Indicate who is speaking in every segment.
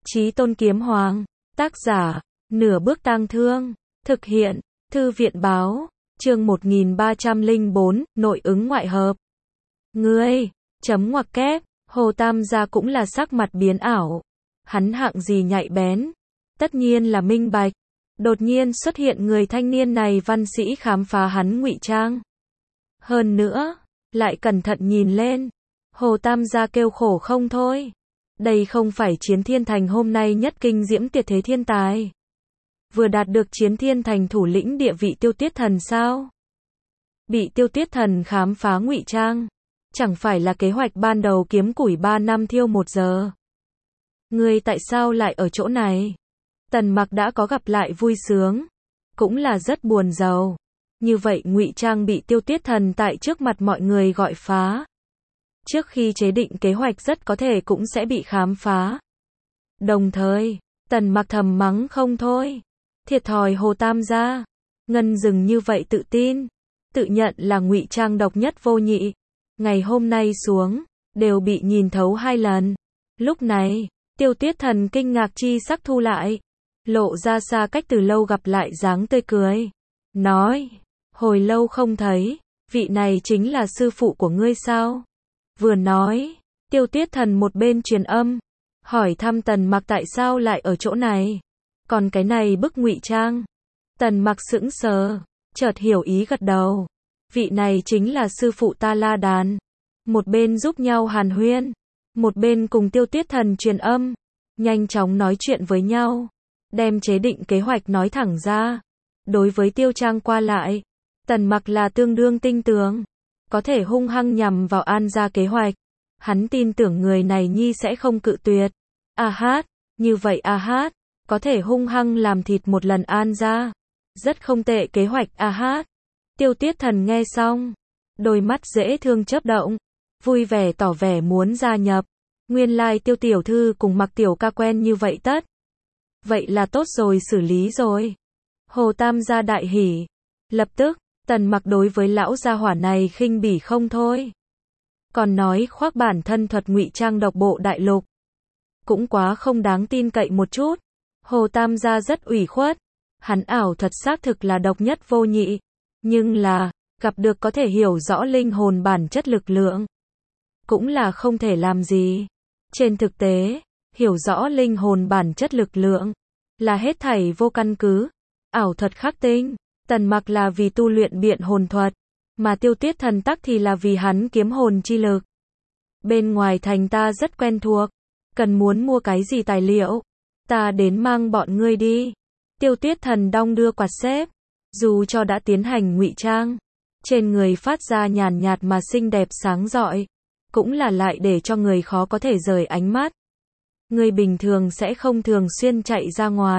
Speaker 1: Chí Tôn Kiếm Hoàng, tác giả, Nửa Bước Tang Thương, thực hiện, Thư viện báo, chương 1304, nội ứng ngoại hợp. Ngươi, chấm ngoặc kép, Hồ Tam gia cũng là sắc mặt biến ảo. Hắn hạng gì nhạy bén? Tất nhiên là minh bạch. Đột nhiên xuất hiện người thanh niên này văn sĩ khám phá hắn ngụy trang. Hơn nữa, lại cẩn thận nhìn lên. Hồ Tam gia kêu khổ không thôi. Đây không phải Chiến Thiên Thành hôm nay nhất kinh diễm tuyệt thế thiên tài. Vừa đạt được Chiến Thiên Thành thủ lĩnh địa vị Tiêu Tuyết Thần sao? Bị Tiêu Tuyết Thần khám phá ngụy trang. Chẳng phải là kế hoạch ban đầu kiếm củi 3 năm thiêu 1 giờ. Ngươi tại sao lại ở chỗ này? Tần Mặc đã có gặp lại vui sướng. Cũng là rất buồn rầu. Như vậy ngụy trang bị Tiêu Tuyết Thần tại trước mặt mọi người gọi phá. Trước khi chế định kế hoạch rất có thể cũng sẽ bị khám phá. Đồng thời, Tần Mặc thầm mắng không thôi. Thiệt thòi Hồ Tam gia. Ngân Dừng như vậy tự tin. Tự nhận là ngụy trang độc nhất vô nhị. Ngày hôm nay xuống, đều bị nhìn thấu 2 lần. Lúc này, Tiêu Tuyết Thần kinh ngạc chi sắc thu lại. Lộ ra xa cách từ lâu gặp lại dáng tươi cười. Nói, hồi lâu không thấy, vị này chính là sư phụ của ngươi sao? Vừa nói, Tiêu Tuyết Thần một bên truyền âm, hỏi thăm Tần Mặc tại sao lại ở chỗ này. Còn cái này bức ngụy trang. Tần Mặc sững sờ, chợt hiểu ý gật đầu. Vị này chính là sư phụ ta La Đàn. Một bên giúp nhau hàn huyên, một bên cùng Tiêu Tuyết Thần truyền âm, nhanh chóng nói chuyện với nhau, đem chế định kế hoạch nói thẳng ra. Đối với Tiêu Trang qua lại, Tần Mặc là tương đương tinh tường, có thể hung hăng nhằm vào An gia kế hoạch. Hắn tin tưởng người này nhi sẽ không cự tuyệt. A hát, như vậy A hát, có thể hung hăng làm thịt một lần An gia. Rất không tệ kế hoạch A hát. Tiêu Tuyết Thần nghe xong, đôi mắt dễ thương chớp động, vui vẻ tỏ vẻ muốn gia nhập. Nguyên lai Tiêu tiểu thư cùng Mặc tiểu ca quen như vậy tất. Vậy là tốt rồi, xử lý rồi. Hồ Tam gia đại hỉ. Lập tức, Tần Mặc đối với lão gia hỏa này khinh bỉ không thôi. Còn nói khoác bản thân thuật ngụy trang độc bộ đại lục. Cũng quá không đáng tin cậy một chút. Hồ Tam gia rất ủy khuất. Hắn ảo thuật xác thực là độc nhất vô nhị. Nhưng là, gặp được có thể hiểu rõ linh hồn bản chất lực lượng. Cũng là không thể làm gì. Trên thực tế, hiểu rõ linh hồn bản chất lực lượng là hết thảy vô căn cứ. Ảo thuật khắc tinh. Tần Mặc là vì tu luyện biện hồn thuật, mà Tiêu Tuyết Thần tắc thì là vì hắn kiếm hồn chi lực. Bên ngoài thành ta rất quen thuộc, cần muốn mua cái gì tài liệu, ta đến mang bọn ngươi đi. Tiêu Tuyết Thần đong đưa quạt xếp, dù cho đã tiến hành ngụy trang, trên người phát ra nhàn nhạt mà xinh đẹp sáng rọi, cũng là lại để cho người khó có thể rời ánh mắt. Người bình thường sẽ không thường xuyên chạy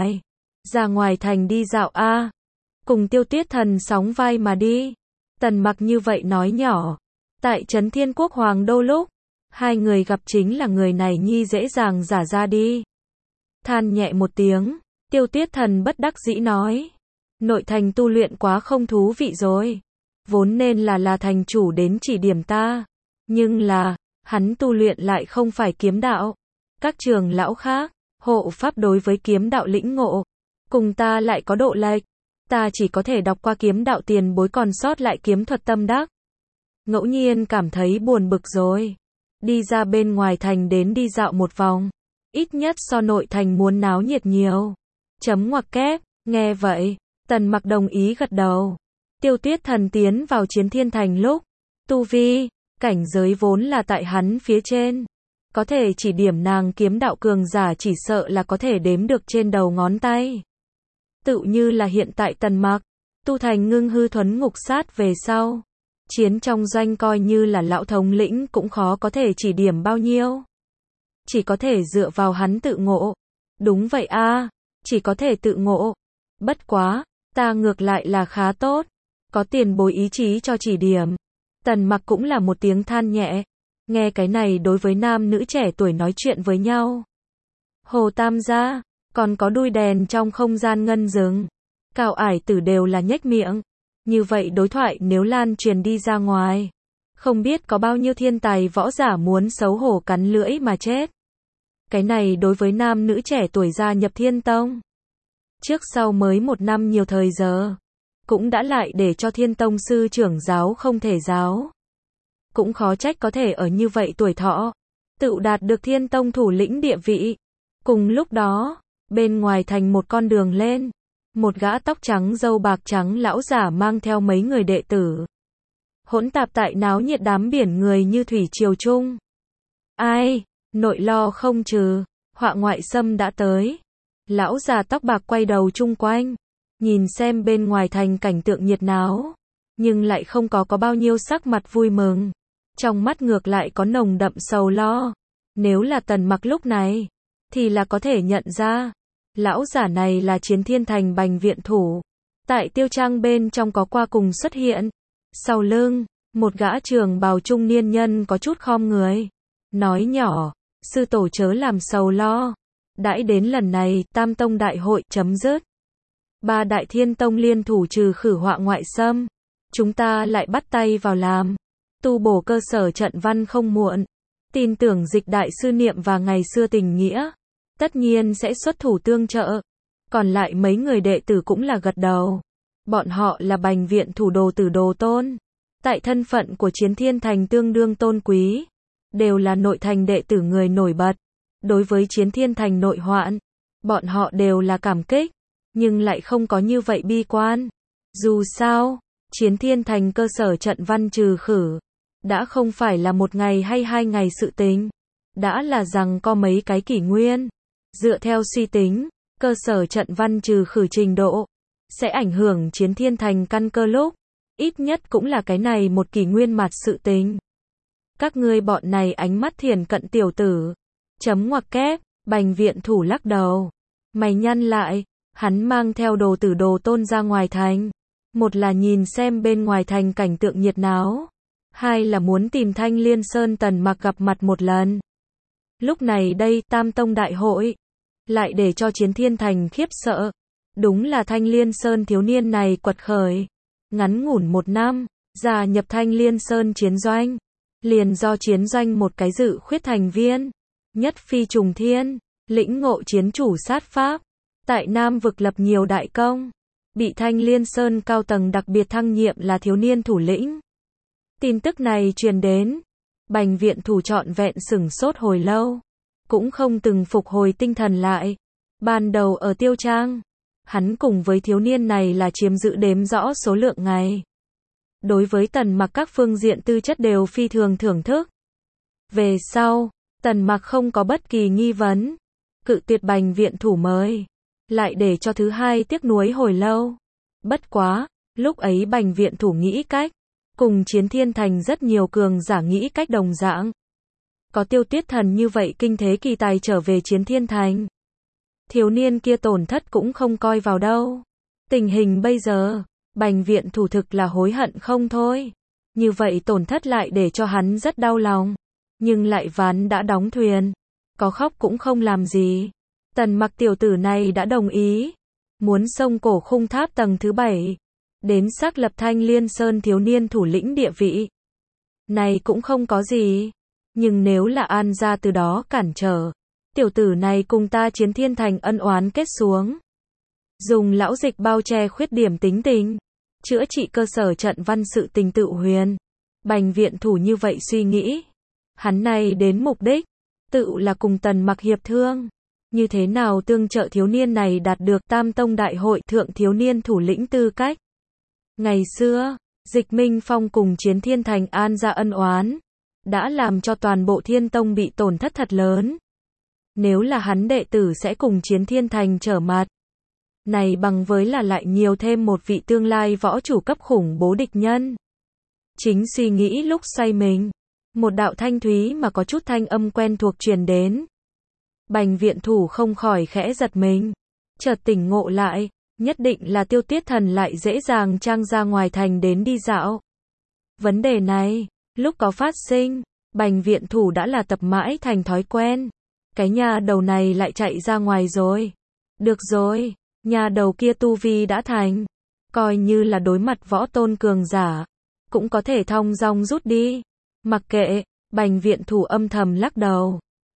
Speaker 1: ra ngoài thành đi dạo a. Cùng Tiêu Tuyết Thần sóng vai mà đi. Tần Mặc như vậy nói nhỏ. Tại Trấn Thiên Quốc Hoàng Đô lúc, 2 người gặp chính là người này nhi dễ dàng giả ra đi. Than nhẹ một tiếng, Tiêu Tuyết Thần bất đắc dĩ nói. Nội thành tu luyện quá không thú vị rồi. Vốn nên là thành chủ đến chỉ điểm ta. Nhưng là, hắn tu luyện lại không phải kiếm đạo. Các trường lão khác, hộ pháp đối với kiếm đạo lĩnh ngộ. Cùng ta lại có độ lệch. Ta chỉ có thể đọc qua kiếm đạo tiền bối còn sót lại kiếm thuật tâm đắc. Ngẫu nhiên cảm thấy buồn bực rồi. Đi ra bên ngoài thành đến đi dạo một vòng. Ít nhất so nội thành muốn náo nhiệt nhiều. Chấm ngoặc kép, nghe vậy, Tần Mặc đồng ý gật đầu. Tiêu Tuyết Thần tiến vào Chiến Thiên Thành lúc, tu vi, cảnh giới vốn là tại hắn phía trên. Có thể chỉ điểm nàng kiếm đạo cường giả chỉ sợ là có thể đếm được trên đầu ngón tay. Tự như là hiện tại Tần Mặc, tu thành ngưng hư thuấn ngục sát về sau. Chiến trong doanh coi như là lão thống lĩnh cũng khó có thể chỉ điểm bao nhiêu. Chỉ có thể dựa vào hắn tự ngộ. Đúng vậy a, chỉ có thể tự ngộ. Bất quá, ta ngược lại là khá tốt. Có tiền bối ý chí cho chỉ điểm. Tần Mặc cũng là một tiếng than nhẹ. Nghe cái này đối với nam nữ trẻ tuổi nói chuyện với nhau. Hồ Tam gia. Còn có đuôi đèn trong không gian ngân dừng. Cao ải tử đều là nhếch miệng. Như vậy đối thoại nếu lan truyền đi ra ngoài. Không biết có bao nhiêu thiên tài võ giả muốn xấu hổ cắn lưỡi mà chết. Cái này đối với nam nữ trẻ tuổi gia nhập Thiên Tông. Trước sau mới 1 năm nhiều thời giờ. Cũng đã lại để cho Thiên Tông sư trưởng giáo không thể giáo. Cũng khó trách có thể ở như vậy tuổi thọ. Tự đạt được Thiên Tông thủ lĩnh địa vị. Cùng lúc đó, bên ngoài thành một con đường lên. Một gã tóc trắng râu bạc trắng lão giả mang theo mấy người đệ tử. Hỗn tạp tại náo nhiệt đám biển người như thủy triều chung. Ai, nội lo không trừ, họa ngoại xâm đã tới. Lão già tóc bạc quay đầu chung quanh, nhìn xem bên ngoài thành cảnh tượng nhiệt náo, nhưng lại không có bao nhiêu sắc mặt vui mừng. Trong mắt ngược lại có nồng đậm sầu lo. Nếu là Tần Mặc lúc này, thì là có thể nhận ra, lão giả này là Chiến Thiên Thành Bành viện thủ. Tại Tiêu Trang bên trong có qua cùng xuất hiện. Sau lưng, một gã trường bào trung niên nhân có chút khom người. Nói nhỏ, sư tổ chớ làm sầu lo. Đãi đến lần này, Tam Tông đại hội chấm dứt. 3 đại Thiên Tông liên thủ trừ khử họa ngoại xâm. Chúng ta lại bắt tay vào làm. Tu bổ cơ sở trận văn không muộn. Tin tưởng Dịch đại sư niệm và ngày xưa tình nghĩa. Tất nhiên sẽ xuất thủ tương trợ. Còn lại mấy người đệ tử cũng là gật đầu. Bọn họ là Bành viện thủ đồ tử đồ tôn. Tại thân phận của Chiến Thiên Thành tương đương tôn quý. Đều là nội thành đệ tử người nổi bật. Đối với Chiến Thiên Thành nội hoạn, bọn họ đều là cảm kích. Nhưng lại không có như vậy bi quan. Dù sao, Chiến Thiên Thành cơ sở trận văn trừ khử. Đã không phải là 1 ngày hay 2 ngày sự tính. Đã là rằng có mấy cái kỷ nguyên. Dựa theo suy tính, cơ sở trận văn trừ khử trình độ sẽ ảnh hưởng Chiến Thiên Thành căn cơ lúc. Ít nhất cũng là cái này 1 kỷ nguyên mặt sự tính. Các ngươi bọn này ánh mắt thiền cận tiểu tử. Chấm ngoặc kép, Bành viện thủ lắc đầu. Mày nhăn lại, hắn mang theo đồ tử đồ tôn ra ngoài thành. Một là nhìn xem bên ngoài thành cảnh tượng nhiệt náo. 2 là muốn tìm Thanh Liên Sơn Tần Mặc gặp mặt một lần. Lúc này đây, Tam Tông đại hội. Lại để cho Chiến Thiên Thành khiếp sợ. Đúng là Thanh Liên Sơn thiếu niên này quật khởi. Ngắn ngủn 1 năm, gia nhập Thanh Liên Sơn chiến doanh. Liền do chiến doanh một cái dự khuyết thành viên. Nhất phi trùng thiên, lĩnh ngộ chiến chủ sát pháp. Tại Nam vực lập nhiều đại công. Bị Thanh Liên Sơn cao tầng đặc biệt thăng nhiệm là thiếu niên thủ lĩnh. Tin tức này truyền đến. Bành viện thủ trọn vẹn sửng sốt hồi lâu. Cũng không từng phục hồi tinh thần lại. Ban đầu ở Tiêu Trang, hắn cùng với thiếu niên này là chiếm giữ đếm rõ số lượng ngày. Đối với Tần Mặc các phương diện tư chất đều phi thường thưởng thức. Về sau, Tần Mặc không có bất kỳ nghi vấn. Cự tuyệt Bành viện thủ mời. Lại để cho thứ hai tiếc nuối hồi lâu. Bất quá, lúc ấy Bành viện thủ nghĩ cách. Cùng Chiến Thiên Thành rất nhiều cường giả nghĩ cách đồng dạng. Có Tiêu Tuyết Thần như vậy kinh thế kỳ tài trở về Chiến Thiên Thành. Thiếu niên kia tổn thất cũng không coi vào đâu. Tình hình bây giờ, Bành viện thủ thực là hối hận không thôi. Như vậy tổn thất lại để cho hắn rất đau lòng. Nhưng lại ván đã đóng thuyền. Có khóc cũng không làm gì. Tần Mặc tiểu tử này đã đồng ý. Muốn xông cổ khung tháp tầng thứ 7. Đến xác lập Thanh Liên Sơn thiếu niên thủ lĩnh địa vị. Này cũng không có gì. Nhưng nếu là An gia từ đó cản trở. Tiểu tử này cùng ta Chiến Thiên Thành ân oán kết xuống. Dùng lão Dịch bao che khuyết điểm tính tình. Chữa trị cơ sở trận văn sự tình tự huyền. Bành viện thủ như vậy suy nghĩ. Hắn này đến mục đích. Tự là cùng Tần Mặc hiệp thương. Như thế nào tương trợ thiếu niên này đạt được Tam Tông đại hội thượng thiếu niên thủ lĩnh tư cách. Ngày xưa, Dịch Minh Phong cùng Chiến Thiên Thành An gia ân oán. Đã làm cho toàn bộ Thiên Tông bị tổn thất thật lớn. Nếu là hắn đệ tử sẽ cùng Chiến Thiên Thành trở mặt. Này bằng với là lại nhiều thêm một vị tương lai võ chủ cấp khủng bố địch nhân. Chính suy nghĩ lúc xoay mình. Một đạo thanh thúy mà có chút thanh âm quen thuộc truyền đến. Bành viện thủ không khỏi khẽ giật mình. Chợt tỉnh ngộ lại. Nhất định là Tiêu Tuyết Thần lại dễ dàng trang ra ngoài thành đến đi dạo. Vấn đề này, lúc có phát sinh, Bành viện thủ đã là tập mãi thành thói quen. Cái nhà đầu này lại chạy ra ngoài rồi. Được rồi, nhà đầu kia tu vi đã thành. Coi như là đối mặt võ tôn cường giả. Cũng có thể thong dong rút đi. Mặc kệ, Bành viện thủ âm thầm lắc đầu.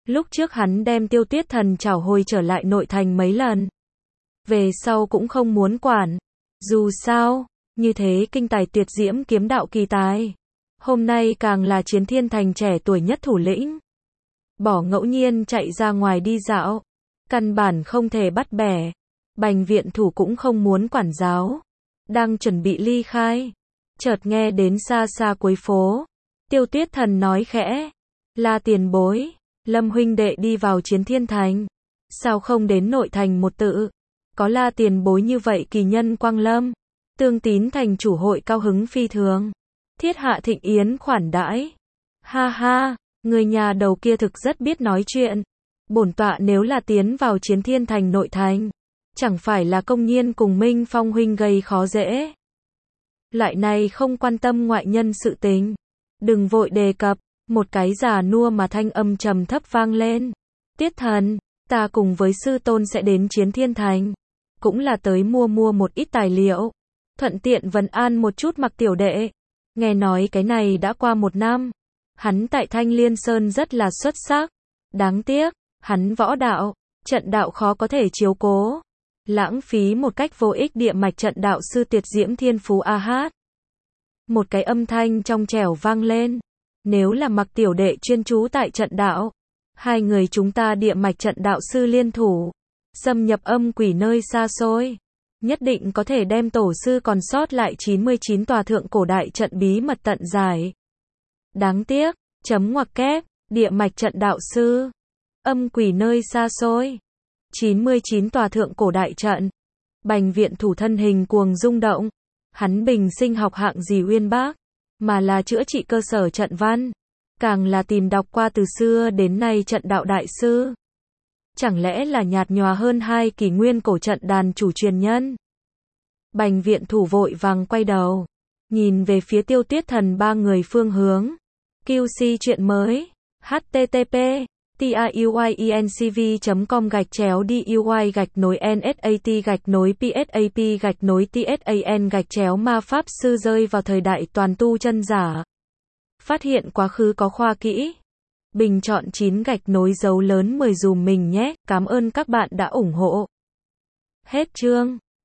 Speaker 1: Lúc trước hắn đem Tiêu Tuyết Thần trảo hồi trở lại nội thành mấy lần. Về sau cũng không muốn quản. Dù sao, như thế kinh tài tuyệt diễm kiếm đạo kỳ tài. Hôm nay càng là Chiến Thiên Thành trẻ tuổi nhất thủ lĩnh. Bỏ ngẫu nhiên chạy ra ngoài đi dạo. Căn bản không thể bắt bẻ. Bành viện thủ cũng không muốn quản giáo. Đang chuẩn bị ly khai. Chợt nghe đến xa xa cuối phố. Tiêu Tuyết Thần nói khẽ. La tiền bối. Lâm huynh đệ đi vào Chiến Thiên Thành. Sao không đến nội thành một tự? Có La tiền bối như vậy kỳ nhân quang lâm. Tương Tín thành chủ hội cao hứng phi thường. Thiết hạ thịnh yến khoản đãi. Ha ha, người nhà đầu kia thực rất biết nói chuyện. Bổn tọa nếu là tiến vào Chiến Thiên Thành nội thành, chẳng phải là công nhiên cùng Minh Phong huynh gây khó dễ. Loại này không quan tâm ngoại nhân sự tình. Đừng vội đề cập, một cái già nua mà thanh âm trầm thấp vang lên. Tiết Thần, ta cùng với sư tôn sẽ đến Chiến Thiên Thành. Cũng là tới mua một ít tài liệu. Thuận tiện vấn an một chút Mặc tiểu đệ. Nghe nói cái này đã qua 1 năm. Hắn tại Thanh Liên Sơn rất là xuất sắc. Đáng tiếc, hắn võ đạo, trận đạo khó có thể chiếu cố. Lãng phí một cách vô ích địa mạch trận đạo sư tuyệt diễm thiên phú a hát. Một cái âm thanh trong trẻo vang lên. Nếu là Mặc tiểu đệ chuyên chú tại trận đạo, hai người chúng ta địa mạch trận đạo sư liên thủ, xâm nhập âm quỷ nơi xa xôi, nhất định có thể đem tổ sư còn sót lại 99 tòa thượng cổ đại trận bí mật tận giải. Đáng tiếc, chấm ngoặc kép, địa mạch trận đạo sư, âm quỷ nơi xa xôi, 99 tòa thượng cổ đại trận. Bành viện thủ thân hình cuồng rung động. Hắn bình sinh học hạng gì uyên bác, mà là chữa trị cơ sở trận văn, càng là tìm đọc qua từ xưa đến nay trận đạo đại sư. Chẳng lẽ là nhạt nhòa hơn 2 kỷ nguyên cổ trận đàn chủ truyền nhân? Bành viện thủ vội vàng quay đầu, nhìn về phía Tiêu Tuyết Thần 3 người phương hướng. QC chuyện mới. http tauy_nsat_psap_tsan_ma pháp sư rơi vào thời đại toàn tu chân giả. Phát hiện quá khứ có khoa kỹ. Bình chọn 9 gạch nối dấu lớn 10 dùm mình nhé. Cảm ơn các bạn đã ủng hộ. Hết chương.